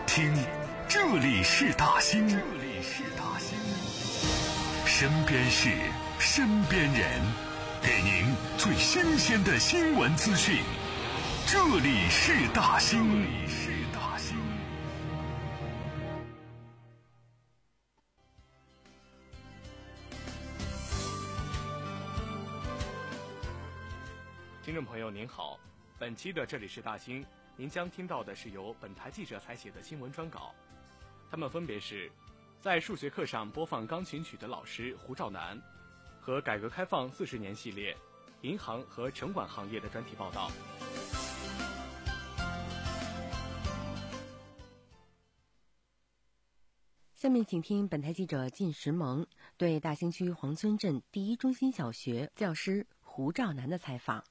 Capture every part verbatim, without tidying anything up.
听，这里是大兴，这里是大兴，身边事，身边人，给您最新鲜的新闻资讯。这里是大兴，这里是大兴。 听众朋友您好，本期的这里是大兴，您将听到的是由本台记者采写的新闻专稿，他们分别是在数学课上播放钢琴曲的老师胡兆南，和改革开放四十年系列银行和城管行业的专题报道。 下面请听本台记者靳石萌对大兴区黄村镇第一中心小学教师胡兆南的采访。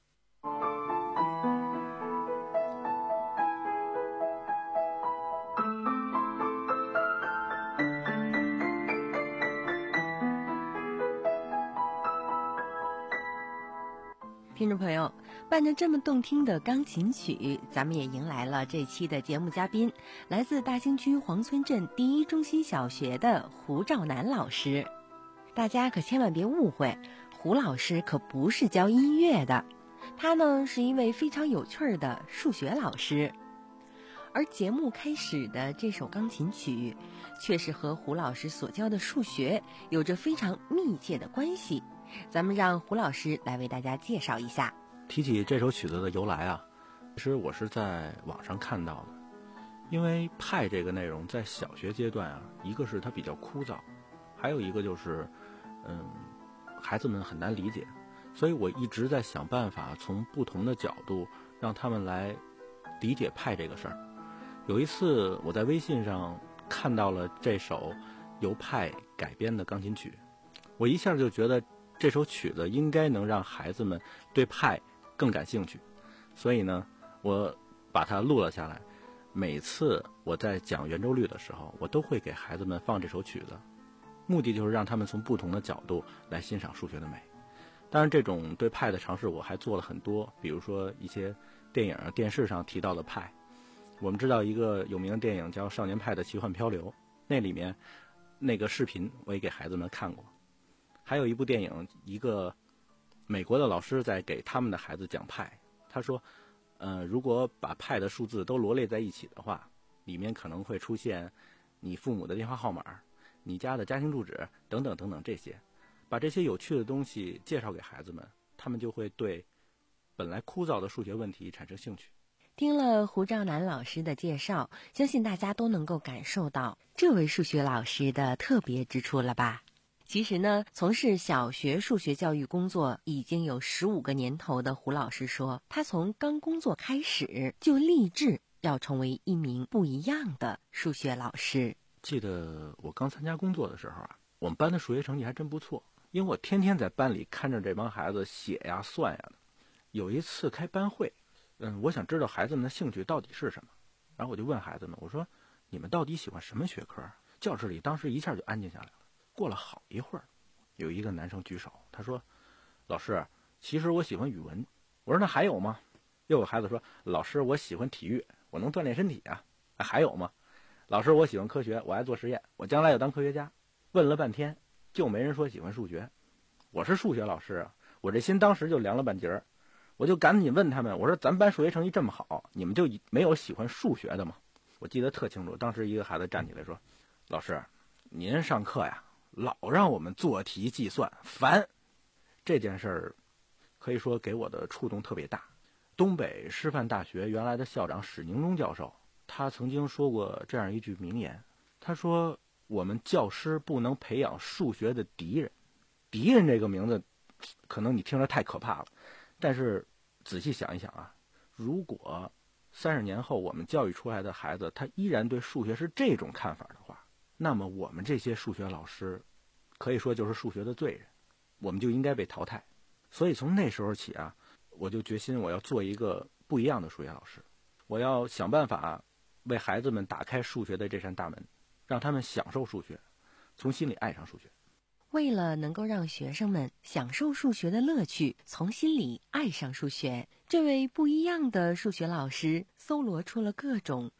听众朋友，伴着这么动听的钢琴曲，咱们也迎来了这期的节目嘉宾，来自大兴区黄村镇第一中心小学的胡兆南老师。大家可千万别误会，胡老师可不是教音乐的，他呢是一位非常有趣的数学老师。而节目开始的这首钢琴曲，却是和胡老师所教的数学有着非常密切的关系。咱们让胡老师来为大家介绍一下。 提起这首曲子的由来啊，其实我是在网上看到的。因为派这个内容在小学阶段啊，一个是它比较枯燥，还有一个就是嗯，孩子们很难理解，所以我一直在想办法从不同的角度让他们来理解派这个事儿。有一次我在微信上看到了这首由派改编的钢琴曲，我一下就觉得这首曲子应该能让孩子们对派更感兴趣，所以呢，我把它录了下来。每次我在讲圆周率的时候，我都会给孩子们放这首曲子，目的就是让他们从不同的角度来欣赏数学的美。当然，这种对派的尝试我还做了很多，比如说一些电影、电视上提到的派。我们知道一个有名的电影叫《少年派的奇幻漂流》，那里面那个视频我也给孩子们看过。还有一部电影，一个美国的老师在给他们的孩子讲派，他说呃，如果把派的数字都罗列在一起的话，里面可能会出现你父母的电话号码、你家的家庭住址等等等等这些。把这些有趣的东西介绍给孩子们，他们就会对本来枯燥的数学问题产生兴趣。 听了胡兆南老师的介绍，相信大家都能够感受到这位数学老师的特别之处了吧？其实呢，从事小学数学教育工作已经有十五个年头的胡老师说，他从刚工作开始就立志要成为一名不一样的数学老师。 记得我刚参加工作的时候啊，我们班的数学成绩还真不错，因为我天天在班里看着这帮孩子写呀算呀的。有一次开班会，嗯，我想知道孩子们的兴趣到底是什么，然后我就问孩子们，我说你们到底喜欢什么学科？教室里当时一下就安静下来了。过了好一会儿，有一个男生举手，他说老师，其实我喜欢语文。我说那还有吗？又有孩子说老师，我喜欢体育，我能锻炼身体啊。还有吗？老师，我喜欢科学，我爱做实验，我将来要当科学家。问了半天就没人说喜欢数学。我是数学老师啊，我这心当时就凉了半截儿。我就赶紧问他们，我说咱班数学成绩这么好，你们就没有喜欢数学的吗？我记得特清楚，当时一个孩子站起来说，老师，您上课呀老让我们做题计算，烦。这件事儿可以说给我的触动特别大。东北师范大学原来的校长史宁忠教授，他曾经说过这样一句名言，他说我们教师不能培养数学的敌人。敌人这个名字可能你听着太可怕了，但是仔细想一想啊，如果三十年后我们教育出来的孩子他依然对数学是这种看法的话，那么我们这些数学老师可以说就是数学的罪人，我们就应该被淘汰。所以从那时候起啊，我就决心我要做一个不一样的数学老师，我要想办法为孩子们打开数学的这扇大门，让他们享受数学，从心里爱上数学。 为了能够让学生们享受数学的乐趣，从心里爱上数学，这位不一样的数学老师搜罗出了各种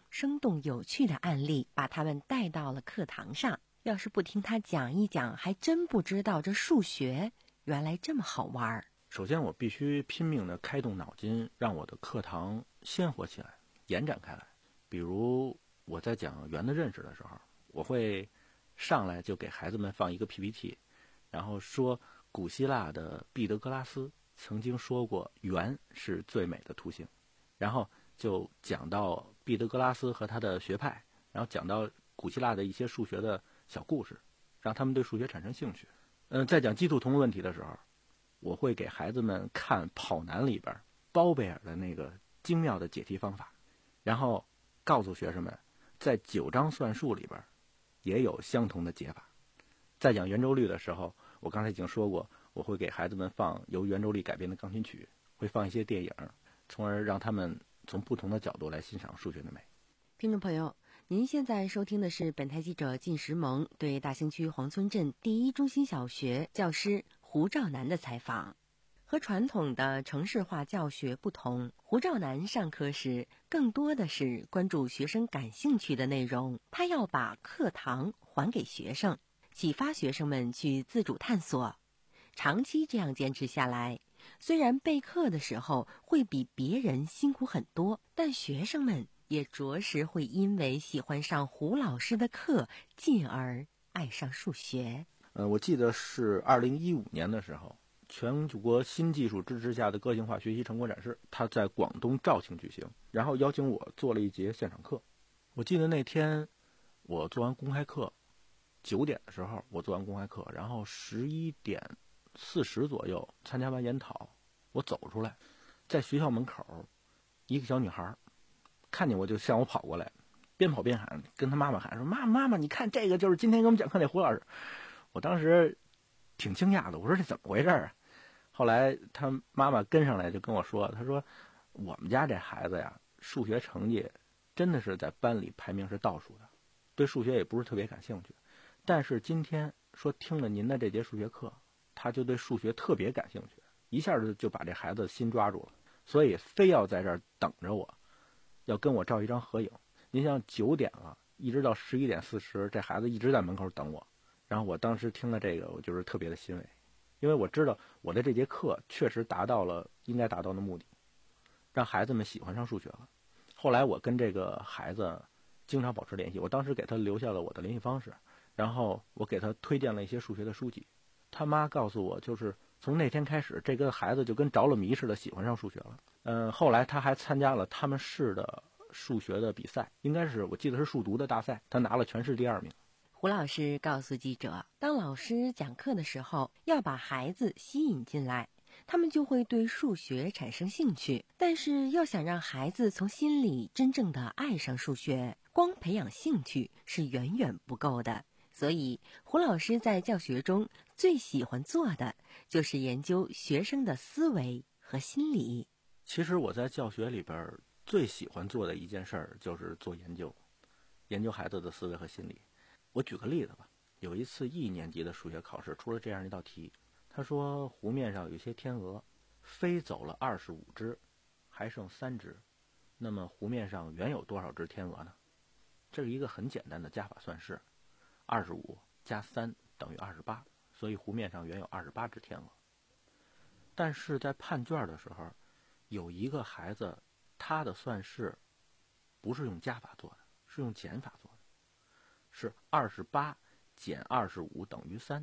生动有趣的案例，把他们带到了课堂上。要是不听他讲一讲，还真不知道这数学原来这么好玩。 首先我必须拼命地开动脑筋，让我的课堂鲜活起来，延展开来。比如我在讲圆的认识的时候，我会上来就给孩子们放一个 P P T， 然后说古希腊的毕德哥拉斯曾经说过圆是最美的图形，然后就讲到毕德哥拉斯和他的学派，然后讲到古希腊的一些数学的小故事，让他们对数学产生兴趣。嗯，在讲鸡兔同问题的时候，我会给孩子们看跑男里边包贝尔的那个精妙的解题方法，然后告诉学生们在九章算术里边也有相同的解法。在讲圆周率的时候，我刚才已经说过，我会给孩子们放由圆周率改编的钢琴曲，会放一些电影，从而让他们从不同的角度来欣赏数学的美。 听众朋友，您现在收听的是本台记者靳石萌对大兴区黄村镇第一中心小学教师胡兆南的采访。和传统的程式化教学不同，胡兆南上课时更多的是关注学生感兴趣的内容，他要把课堂还给学生，启发学生们去自主探索。长期这样坚持下来，虽然备课的时候会比别人辛苦很多，但学生们也着实会因为喜欢上胡老师的课，进而爱上数学。 呃，我记得是二零一五年的时候，全国新技术支持下的个性化学习成果展示，它在广东肇庆举行，然后邀请我做了一节现场课。我记得那天我做完公开课，九点的时候我做完公开课，然后十一点四十左右参加完研讨，我走出来，在学校门口，一个小女孩看见我就向我跑过来，边跑边喊，跟她妈妈喊说：“妈妈妈妈，你看这个就是今天给我们讲课那胡老师。”我当时挺惊讶的，我说这怎么回事啊？后来他妈妈跟上来就跟我说，他说我们家这孩子呀，数学成绩真的是在班里排名是倒数的，对数学也不是特别感兴趣，但是今天说听了您的这节数学课，他就对数学特别感兴趣，一下就就把这孩子心抓住了，所以非要在这儿等着我，要跟我照一张合影。您像九点了，一直到十一点四十，这孩子一直在门口等我。然后我当时听了这个，我就是特别的欣慰，因为我知道我的这节课确实达到了应该达到的目的，让孩子们喜欢上数学了。后来我跟这个孩子经常保持联系，我当时给他留下了我的联系方式，然后我给他推荐了一些数学的书籍。他妈告诉我，就是从那天开始，这个孩子就跟着了迷似的喜欢上数学了。嗯，后来他还参加了他们市的数学的比赛，应该是我记得是数独的大赛，他拿了全市第二名。 胡老师告诉记者，当老师讲课的时候，要把孩子吸引进来，他们就会对数学产生兴趣。但是要想让孩子从心里真正的爱上数学，光培养兴趣是远远不够的。所以胡老师在教学中最喜欢做的就是研究学生的思维和心理。 其实我在教学里边最喜欢做的一件事儿就是做研究，研究孩子的思维和心理。我举个例子吧，有一次一年级的数学考试出了这样一道题，他说湖面上有些天鹅飞走了二十五只，还剩三只，那么湖面上原有多少只天鹅呢？这是一个很简单的加法算式，二十五加三等于二十八，所以湖面上原有二十八只天鹅。但是在判卷的时候，有一个孩子他的算式不是用加法做的，是用减法做的，是二十八减二十五等于三，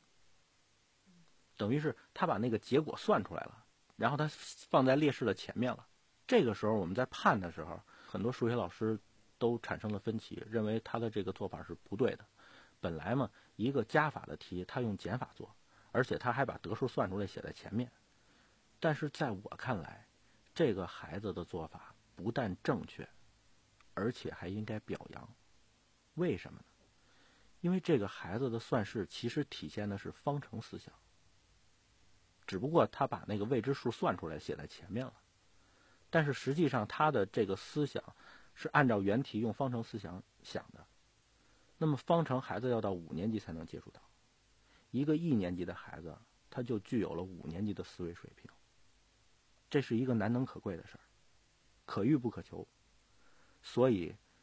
等于是他把那个结果算出来了，然后他放在列式的前面了。这个时候我们在判的时候，很多数学老师都产生了分歧，认为他的这个做法是不对的。本来嘛，一个加法的题他用减法做，而且他还把得数算出来写在前面。但是在我看来，这个孩子的做法不但正确，而且还应该表扬。为什么呢？因为这个孩子的算式其实体现的是方程思想，只不过他把那个未知数算出来写在前面了，但是实际上他的这个思想是按照原题用方程思想想的。那么方程孩子要到五年级才能接触到，一个一年级的孩子他就具有了五年级的思维水平，这是一个难能可贵的事儿，可遇不可求。所以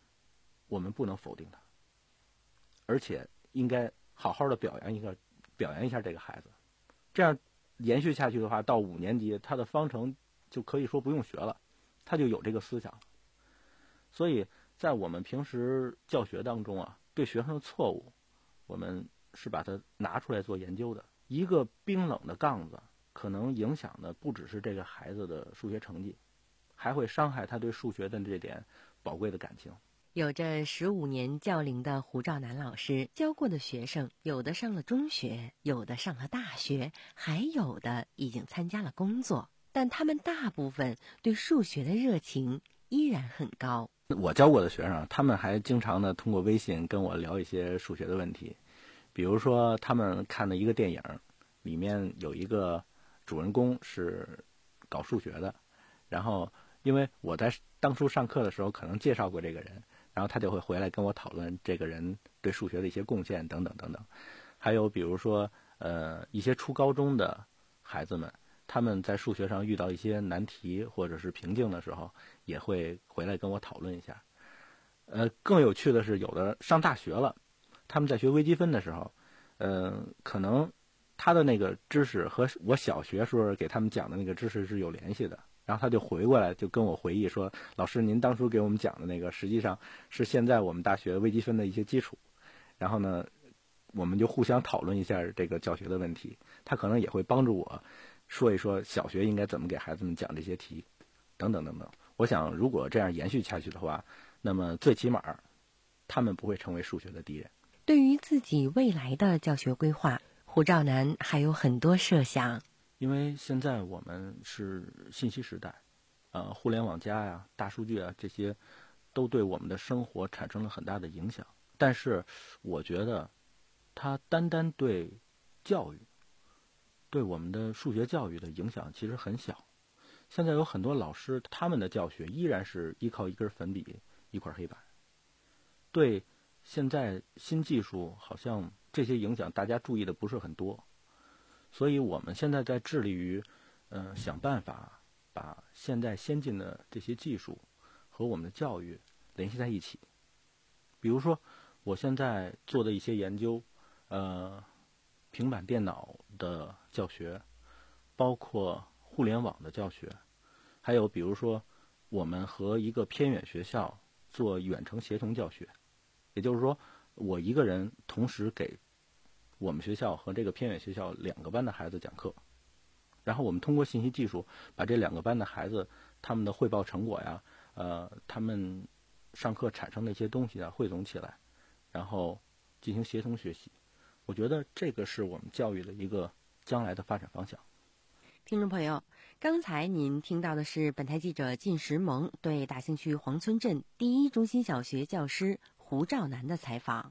我们不能否定他，而且应该好好的表扬一个表扬一下这个孩子。这样延续下去的话，到五年级他的方程就可以说不用学了，他就有这个思想了。所以在我们平时教学当中啊，对学生的错误，我们是把它拿出来做研究的。一个冰冷的杠子，可能影响的不只是这个孩子的数学成绩，还会伤害他对数学的这点宝贵的感情。 有着十五年教龄的胡兆南老师教过的学生，有的上了中学，有的上了大学，还有的已经参加了工作，但他们大部分对数学的热情依然很高。 我教过的学生，他们还经常的通过微信跟我聊一些数学的问题，比如说他们看的一个电影，里面有一个主人公是搞数学的，然后因为我在当初上课的时候可能介绍过这个人，然后他就会回来跟我讨论这个人对数学的一些贡献等等等等。还有比如说呃一些初高中的孩子们，他们在数学上遇到一些难题或者是瓶颈的时候，也会回来跟我讨论一下。呃更有趣的是，有的上大学了，他们在学微积分的时候，呃可能他的那个知识和我小学时候给他们讲的那个知识是有联系的，然后他就回过来就跟我回忆说，老师您当初给我们讲的那个实际上是现在我们大学微积分的一些基础。然后呢我们就互相讨论一下这个教学的问题，他可能也会帮助我说一说小学应该怎么给孩子们讲这些题等等等等。我想如果这样延续下去的话，那么最起码他们不会成为数学的敌人。 对于自己未来的教学规划，胡兆南还有很多设想。 因为现在我们是信息时代，呃，互联网加呀、大数据啊，这些都对我们的生活产生了很大的影响。但是我觉得它单单对教育，对我们的数学教育的影响其实很小。现在有很多老师，他们的教学依然是依靠一根粉笔、一块黑板。对现在新技术，好像这些影响大家注意的不是很多。所以我们现在在致力于呃想办法把现在先进的这些技术和我们的教育联系在一起。比如说我现在做的一些研究，呃平板电脑的教学，包括互联网的教学，还有比如说我们和一个偏远学校做远程协同教学。也就是说我一个人同时给我们学校和这个偏远学校两个班的孩子讲课，然后我们通过信息技术把这两个班的孩子他们的汇报成果呀，呃，他们上课产生的一些东西啊汇总起来，然后进行协同学习。我觉得这个是我们教育的一个将来的发展方向。 听众朋友，刚才您听到的是本台记者靳石萌对大兴区黄村镇第一中心小学教师胡兆南的采访。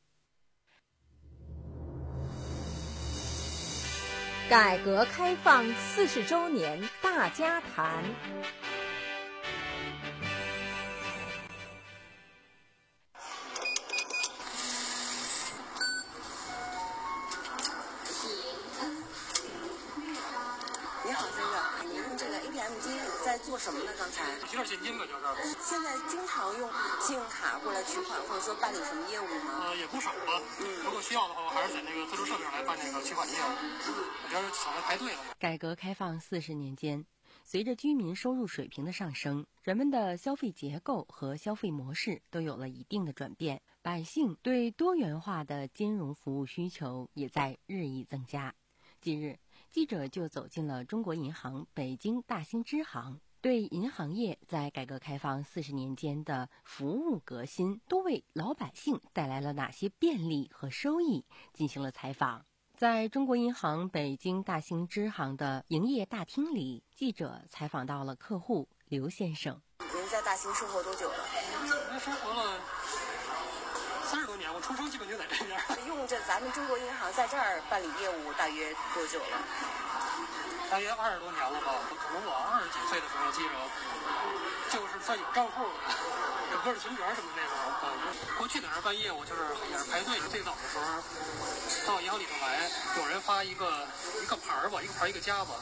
改革开放四十周年大家谈。 你好，先生，您用这个 A T M 机在做什么呢？刚才提点现金吧，就是现在经常用信用卡过来取款，或者说办理什么业务吗？ 呃，也不少吧。嗯，如果需要的话，我还是在那个自助设备上来办那个取款业务。我这是省得排队了。 改革开放四十年间，随着居民收入水平的上升，人们的消费结构和消费模式都有了一定的转变，百姓对多元化的金融服务需求也在日益增加。近日，记者就走进了中国银行北京大兴支行，对银行业在改革开放四十年间的服务革新都为老百姓带来了哪些便利和收益进行了采访。在中国银行北京大兴支行的营业大厅里，记者采访到了客户刘先生。 您在大兴生活多久了？ 我生活了三十多年，我出生基本就在这边。 用这咱们中国银行在这儿办理业务大约多久了？ 大约二十多年了吧。可能我二十几岁的时候，记着就是算有账户的，有个人存折什么那时候。过去在那儿办业务就是也是排队。最早的时候到银行里头来，有人发一个一个牌儿吧，一个牌儿一个夹子，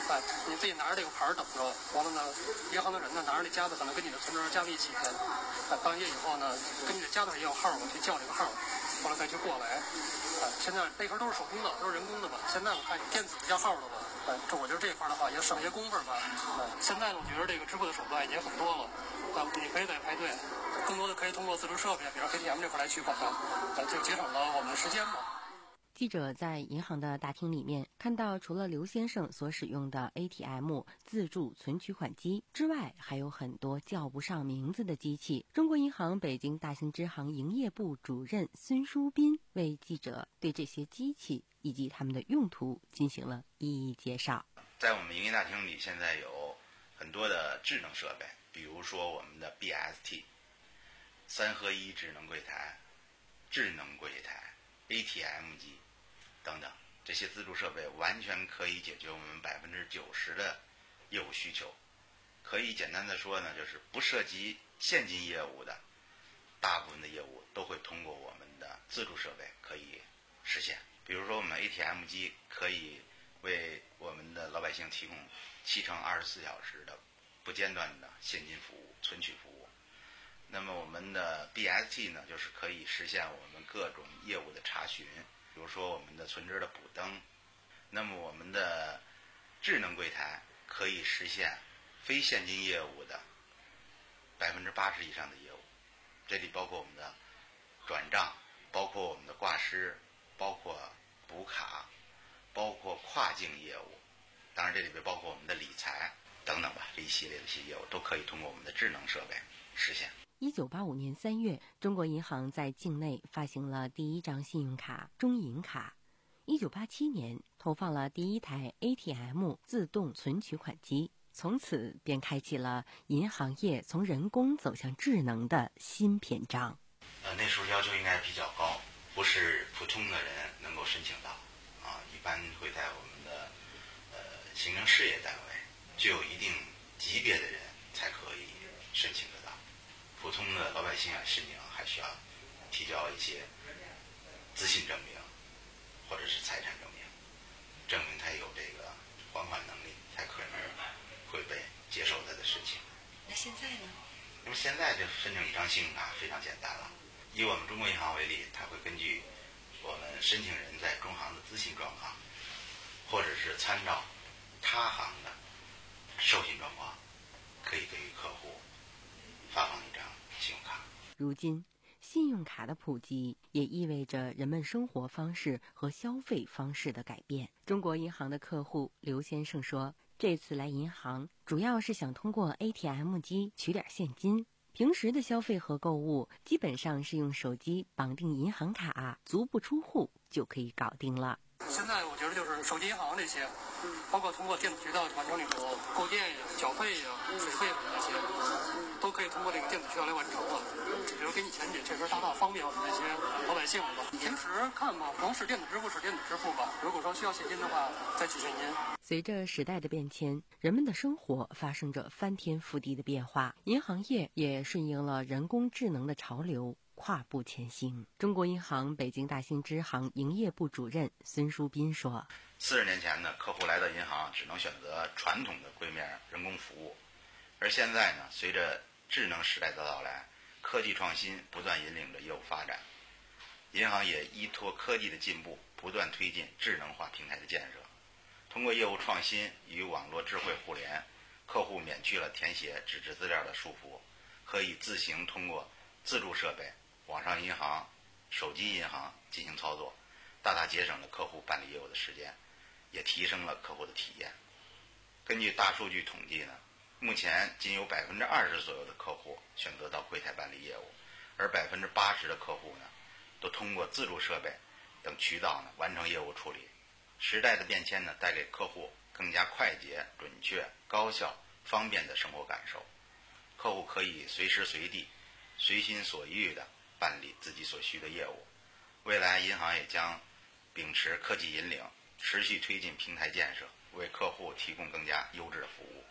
哎，你自己拿着这个牌等着，完了呢，银行的人呢拿着这夹子可能跟你的存折夹在一起，哎，办完业以后呢，跟你的夹子上也有号，我去叫这个号，完了再去过来。哎，现在那时候都是手工的，都是人工的吧？现在我看电子的叫号了吧？哎，这我觉得这块的话也省些工夫吧。哎，现在呢，我觉得这个支付的手段已经很多了，啊，你可以在排队，更多的可以通过自助设备，比如 A T M 这块来取款，哎，就节省了我们的时间嘛。 记者在银行的大厅里面看到，除了刘先生所使用的 A T M 自助存取款机之外，还有很多叫不上名字的机器。中国银行北京大兴支行营业部主任孙书斌为记者对这些机器以及它们的用途进行了一一介绍。 在我们营业大厅里，现在有很多的智能设备，比如说我们的 B S T 三合一智能柜台、智能柜台、A T M 机等等，这些自助设备完全可以解决我们百分之九十的业务需求。可以简单的说呢，就是不涉及现金业务的大部分的业务都会通过我们的自助设备可以实现。比如说我们 A T M 机可以为我们的老百姓提供七乘二十四小时的不间断的现金服务、存取服务。那么我们的 B S T 呢，就是可以实现我们各种业务的查询，比如说我们的存折的补登。那么我们的智能柜台可以实现非现金业务的百分之八十以上的业务，这里包括我们的转账，包括我们的挂失，包括补卡，包括跨境业务，当然这里边包括我们的理财等等吧，这一系列的一些业务都可以通过我们的智能设备实现。 一九八五年三月，中国银行在境内发行了第一张信用卡中银卡。一九八七年，投放了第一台 A T M 自动存取款机，从此便开启了银行业从人工走向智能的新篇章。 呃，那时候要求应该比较高，不是普通的人能够申请到，啊，一般会在我们的呃行政事业单位具有一定级别的人才可以申请得到。普通的老百姓啊，申请还需要提交一些资信证明，或者是财产证明，证明他有这个还款能力，才可能会被接受他的申请。 那现在呢？ 那么现在这申请一张信用卡非常简单了。以我们中国银行为例，它会根据我们申请人在中行的资信状况，或者是参照他行的授信状况，可以给予客户发放一张信用卡。 如今，信用卡的普及也意味着人们生活方式和消费方式的改变。中国银行的客户刘先生说，这次来银行主要是想通过 A T M 机取点现金，平时的消费和购物基本上是用手机绑定银行卡，足不出户就可以搞定了。 现在我觉得就是手机银行这些，包括通过电子渠道完成那种购电呀、缴费呀、水费什么这些，都可以通过这个电子渠道来完成了。比如给你钱也确实大大方便我们这些老百姓吧。平时看吧，能使电子支付使电子支付吧。如果说需要现金的话，再取现金。 随着时代的变迁，人们的生活发生着翻天覆地的变化，银行业也顺应了人工智能的潮流，跨步前行。中国银行北京大兴支行营业部主任孙书斌说： 四十年前呢，客户来到银行只能选择传统的柜面人工服务，而现在呢，随着智能时代的到来，科技创新不断引领着业务发展，银行也依托科技的进步，不断推进智能化平台的建设。通过业务创新与网络智慧互联，客户免去了填写纸质资料的束缚，可以自行通过自助设备、网上银行、手机银行进行操作，大大节省了客户办理业务的时间，也提升了客户的体验。根据大数据统计呢，目前仅有百分之二十左右的客户选择到柜台办理业务，而百分之八十的客户呢，都通过自助设备等渠道呢完成业务处理。时代的变迁呢，带给客户更加快捷、准确、高效、方便的生活感受。客户可以随时随地、随心所欲地办理自己所需的业务。未来，银行也将秉持科技引领，持续推进平台建设，为客户提供更加优质的服务。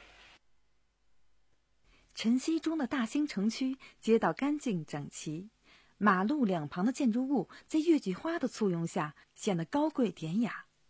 晨曦中的大兴城区，街道干净整齐，马路两旁的建筑物在月季花的簇拥下显得高贵典雅。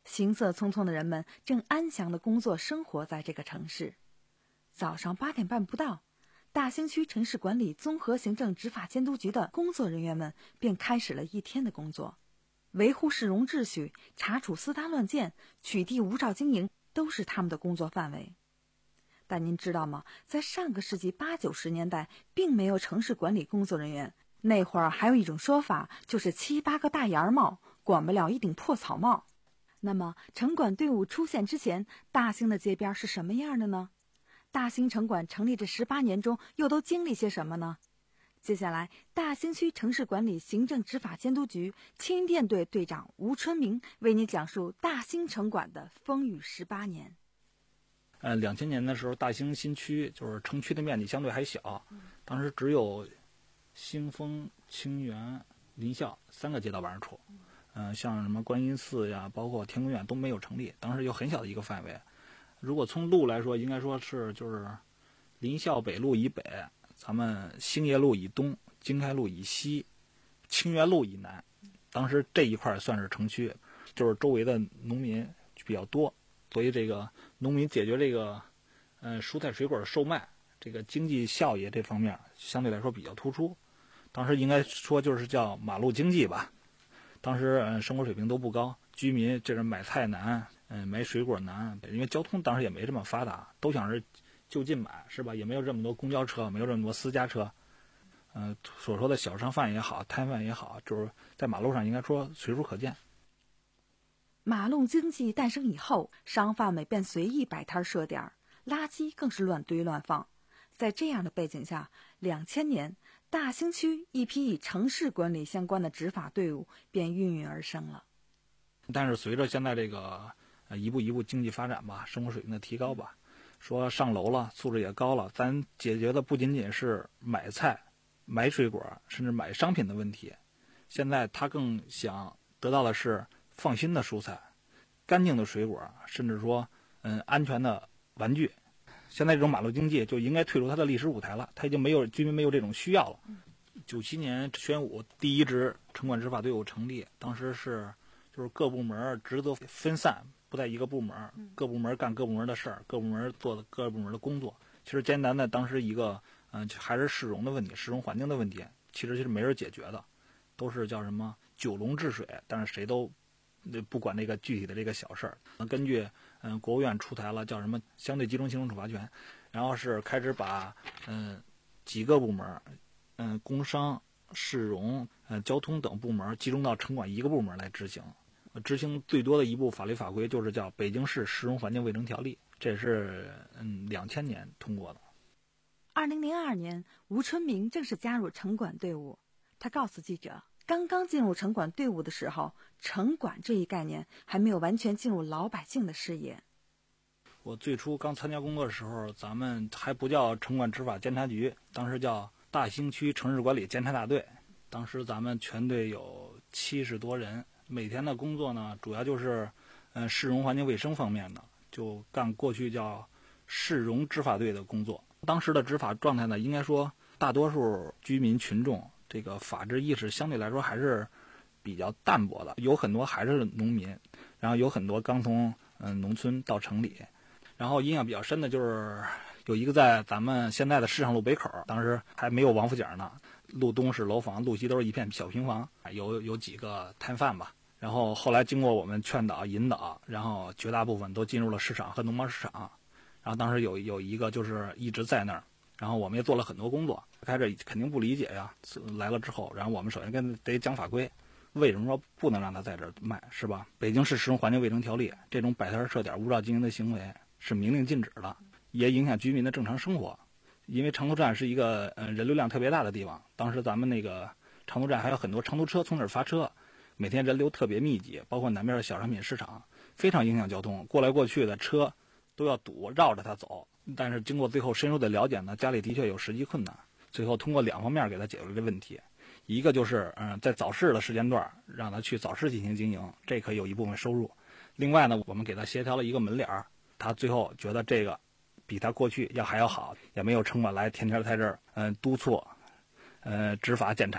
行色匆匆的人们正安详的工作生活在这个城市。早上八点半不到，大兴区城市管理综合行政执法监督局的工作人员们便开始了一天的工作，维护市容秩序、查处私搭乱建、取缔无照经营都是他们的工作范围。但您知道吗？在上个世纪八九十年代，并没有城市管理工作人员。那会儿还有一种说法，就是七八个大檐帽管不了一顶破草帽。那么城管队伍出现之前，大兴的街边是什么样的呢？大兴城管成立这十八年中又都经历些什么呢？接下来，大兴区城市管理行政执法监督局青云店队队长吴春明为你讲述大兴城管的风雨十八年。 呃，两千年的时候，大兴新区就是城区的面积相对还小，当时只有兴丰、清源、临校三个街道办事处。嗯、呃，像什么观音寺呀，包括天宫院都没有成立，当时有很小的一个范围。如果从路来说，应该说是就是临校北路以北，咱们兴业路以东，经开路以西，清源路以南。当时这一块算是城区，就是周围的农民比较多，所以这个农民解决这个呃蔬菜水果的售卖，这个经济效益这方面相对来说比较突出。当时应该说就是叫马路经济吧。当时呃生活水平都不高，居民这是买菜难，嗯、呃、买水果难，因为交通当时也没这么发达，都想是就近买，是吧？也没有这么多公交车，没有这么多私家车。呃，所说的小商贩也好，摊贩也好，就是在马路上应该说随处可见。 马路经济诞生以后，商贩们便随意摆摊设点，垃圾更是乱堆乱放。在这样的背景下，两千年，大兴区一批与城市管理相关的执法队伍便孕育而生了。 但是随着现在这个呃一步一步经济发展吧，生活水平的提高吧，说上楼了，素质也高了，咱解决的不仅仅是买菜、买水果，甚至买商品的问题。现在他更想得到的是放心的蔬菜、干净的水果，甚至说嗯安全的玩具。现在这种马路经济就应该退出它的历史舞台了，它已经没有居民没有这种需要了。九七年宣武第一支城管执法队伍成立，当时是就是各部门职责分散，不在一个部门，各部门干各部门的事儿，各部门做的各部门的工作。其实艰难的当时一个嗯、呃、还是市容的问题，市容环境的问题，其实是没人解决的，都是叫什么九龙治水，但是谁都不管这个具体的这个小事儿。根据嗯、呃、国务院出台了叫什么相对集中行政处罚权，然后是开始把嗯、呃、几个部门，嗯、呃、工商、市容、呃交通等部门集中到城管一个部门来执行。执行最多的一部法律法规就是叫《北京市市容环境卫生条例》，这是嗯两千年通过的。 二零零二年，吴春明正式加入城管队伍。他告诉记者，刚刚进入城管队伍的时候，城管这一概念还没有完全进入老百姓的视野。 我最初刚参加工作的时候，咱们还不叫城管执法监察局，当时叫大兴区城市管理监察大队。当时咱们全队有七十多人，每天的工作呢，主要就是嗯、呃、市容环境卫生方面的，就干过去叫市容执法队的工作。当时的执法状态呢，应该说大多数居民群众这个法治意识相对来说还是比较淡薄的，有很多还是农民，然后有很多刚从嗯、呃、农村到城里。然后印象比较深的就是有一个在咱们现在的市场路北口，当时还没有王府井呢，路东是楼房，路西都是一片小平房，有有几个摊贩吧。然后后来经过我们劝导引导，然后绝大部分都进入了市场和农贸市场。然后当时有有一个就是一直在那儿，然后我们也做了很多工作。开始肯定不理解呀，来了之后，然后我们首先跟得讲法规，为什么说不能让他在这儿卖，是吧？北京市市容环境卫生条例这种摆摊设点无照经营的行为是明令禁止的，也影响居民的正常生活。因为长途站是一个呃人流量特别大的地方，当时咱们那个长途站还有很多长途车从这儿发车，每天人流特别密集，包括南边的小商品市场，非常影响交通，过来过去的车都要堵，绕着它走。但是经过最后深入的了解呢，家里的确有实际困难，最后通过两方面给他解决了这问题。一个就是嗯、呃，在早市的时间段让他去早市进行经营，这可以有一部分收入。另外呢，我们给他协调了一个门脸儿，他最后觉得这个比他过去要还要好，也没有城管来天天在这儿嗯、呃、督促呃执法检查了，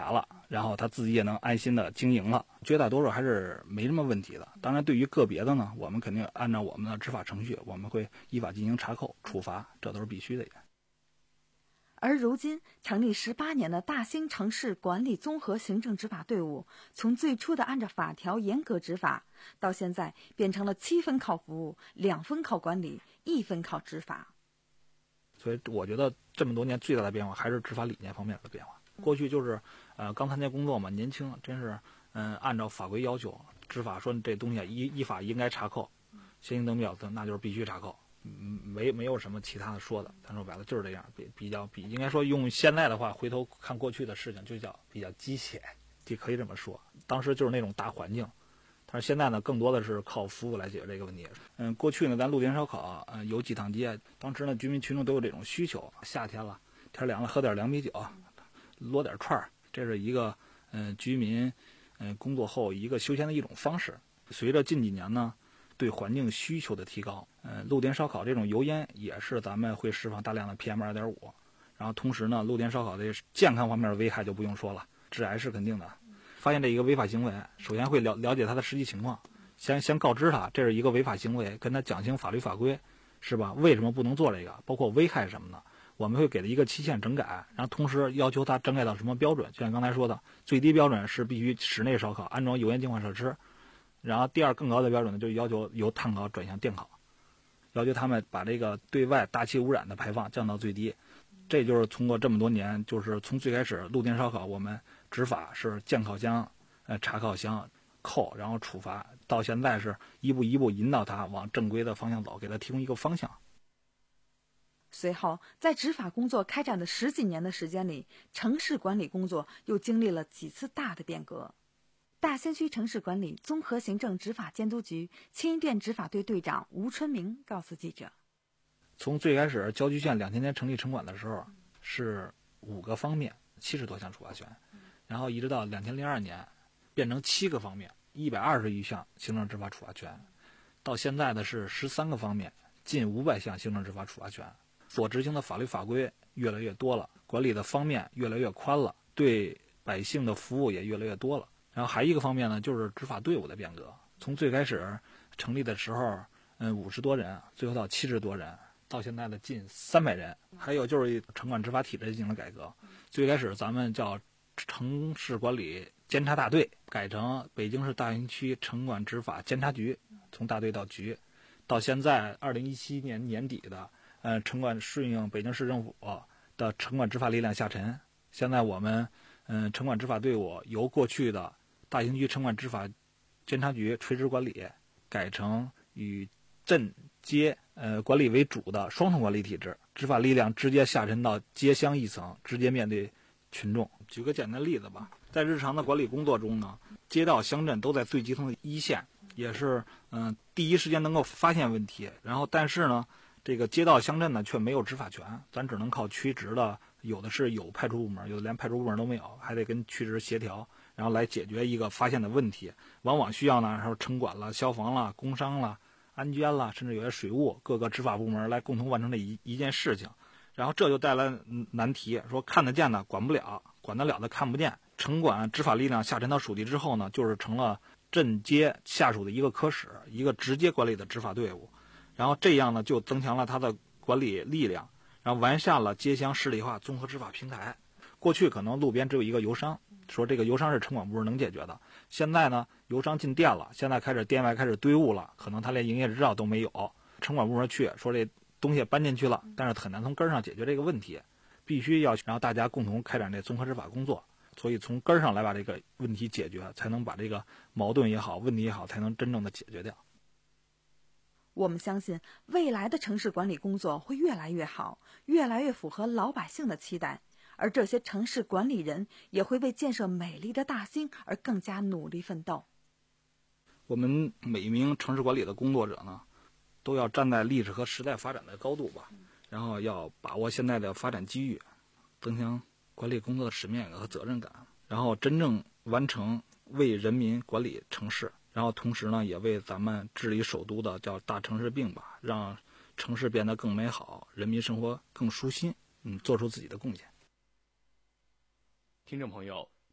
然后他自己也能安心的经营了。绝大多数还是没什么问题的。当然，对于个别的呢，我们肯定按照我们的执法程序，我们会依法进行查扣、处罚，这都是必须的。 而如今成立十八年的大兴城市管理综合行政执法队伍，从最初的按照法条严格执法，到现在变成了七分靠服务，两分靠管理，一分靠执法。 所以我觉得这么多年最大的变化还是执法理念方面的变化。过去就是呃刚参加工作嘛，年轻，真是嗯、呃、按照法规要求执法，说这东西依依法应该查扣，先行灯标的那就是必须查扣。嗯，没没有什么其他的说的，咱说白了就是这样，比比较比应该说用现在的话，回头看过去的事情就叫比较机械，就可以这么说。当时就是那种大环境，但是现在呢，更多的是靠服务来解决这个问题。嗯，过去呢，咱路边烧烤，嗯，有几趟街，当时呢，居民群众都有这种需求，夏天了，天凉了，喝点凉啤酒，摞点串儿，这是一个嗯居民嗯工作后一个休闲的一种方式。随着近几年呢，对环境需求的提高，呃，露天烧烤这种油烟也是咱们会释放大量的 P M 二点五， 然后同时呢，露天烧烤的健康方面的危害就不用说了，致癌是肯定的。发现这一个违法行为，首先会了了解他的实际情况，先先告知他这是一个违法行为，跟他讲清法律法规，是吧？为什么不能做这个？包括危害什么的，我们会给他一个期限整改，然后同时要求他整改到什么标准？就像刚才说的，最低标准是必须室内烧烤安装油烟净化设施。然后第二更高的标准呢，就是要求由碳烤转向电烤，要求他们把这个对外大气污染的排放降到最低。这就是通过这么多年，就是从最开始露天烧烤我们执法是建烤箱、呃查烤箱、扣，然后处罚，到现在是一步一步引导他往正规的方向走，给他提供一个方向。 随后，在执法工作开展的十几年的时间里，城市管理工作又经历了几次大的变革。大兴区城市管理综合行政执法监督局青衣店执法队队长吴春明告诉记者， 从最开始郊区县两千年成立城管的时候是五个方面七十多项处罚权，然后一直到两千零二年变成七个方面一百二十余项行政执法处罚权，到现在的是十三个方面近五百项行政执法处罚权。所执行的法律法规越来越多了，管理的方面越来越宽了，对百姓的服务也越来越多了。然后还一个方面呢，就是执法队伍的变革。从最开始成立的时候，嗯，五十多人，最后到七十多人，到现在的近三百人。还有就是城管执法体制进行了改革。最开始咱们叫城市管理监察大队，改成北京市大兴区城管执法监察局，从大队到局。到现在二零一七年年底的，呃，城管顺应北京市政府的城管执法力量下沉。现在我们，嗯、呃，城管执法队伍由过去的大兴区城管执法监察局垂直管理，改成以镇街呃管理为主的双重管理体制，执法力量直接下沉到街乡一层，直接面对群众。举个简单例子吧，在日常的管理工作中呢，街道乡镇都在最基层的一线，也是嗯、呃、第一时间能够发现问题。然后但是呢，这个街道乡镇呢却没有执法权，咱只能靠区直的，有的是有派出部门，有的连派出部门都没有，还得跟区直协调，然后来解决一个发现的问题。往往需要呢，还有城管了、消防了、工商了、安监了，甚至有些水务各个执法部门来共同完成这一一件事情。然后这就带来难题，说看得见的管不了，管得了的看不见。城管执法力量下沉到属地之后呢，就是成了镇街下属的一个科室，一个直接管理的执法队伍。然后这样呢，就增强了它的管理力量，然后完善了街乡市里化综合执法平台。过去可能路边只有一个油商，说这个油商是城管部门能解决的。现在呢，油商进店了，现在开始店外开始堆物了，可能他连营业执照都没有。城管部门去说这东西搬进去了，但是很难从根上解决这个问题，必须要让大家共同开展这综合执法工作。所以从根上来把这个问题解决，才能把这个矛盾也好，问题也好，才能真正的解决掉。 我们相信未来的城市管理工作会越来越好，越来越符合老百姓的期待，而这些城市管理人也会为建设美丽的大兴而更加努力奋斗。 我们每一名城市管理的工作者呢，都要站在历史和时代发展的高度吧，然后要把握现在的发展机遇，增强管理工作的使命感和责任感，然后真正完成为人民管理城市。然后同时呢，也为咱们治理首都的叫大城市病吧，让城市变得更美好，人民生活更舒心，嗯，做出自己的贡献。 听众朋友，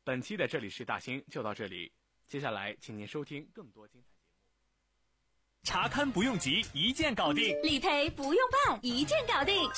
本期的这里是大兴就到这里，接下来请您收听更多精彩节目。 查看不用急，一键搞定； 理赔不用办，一键搞定。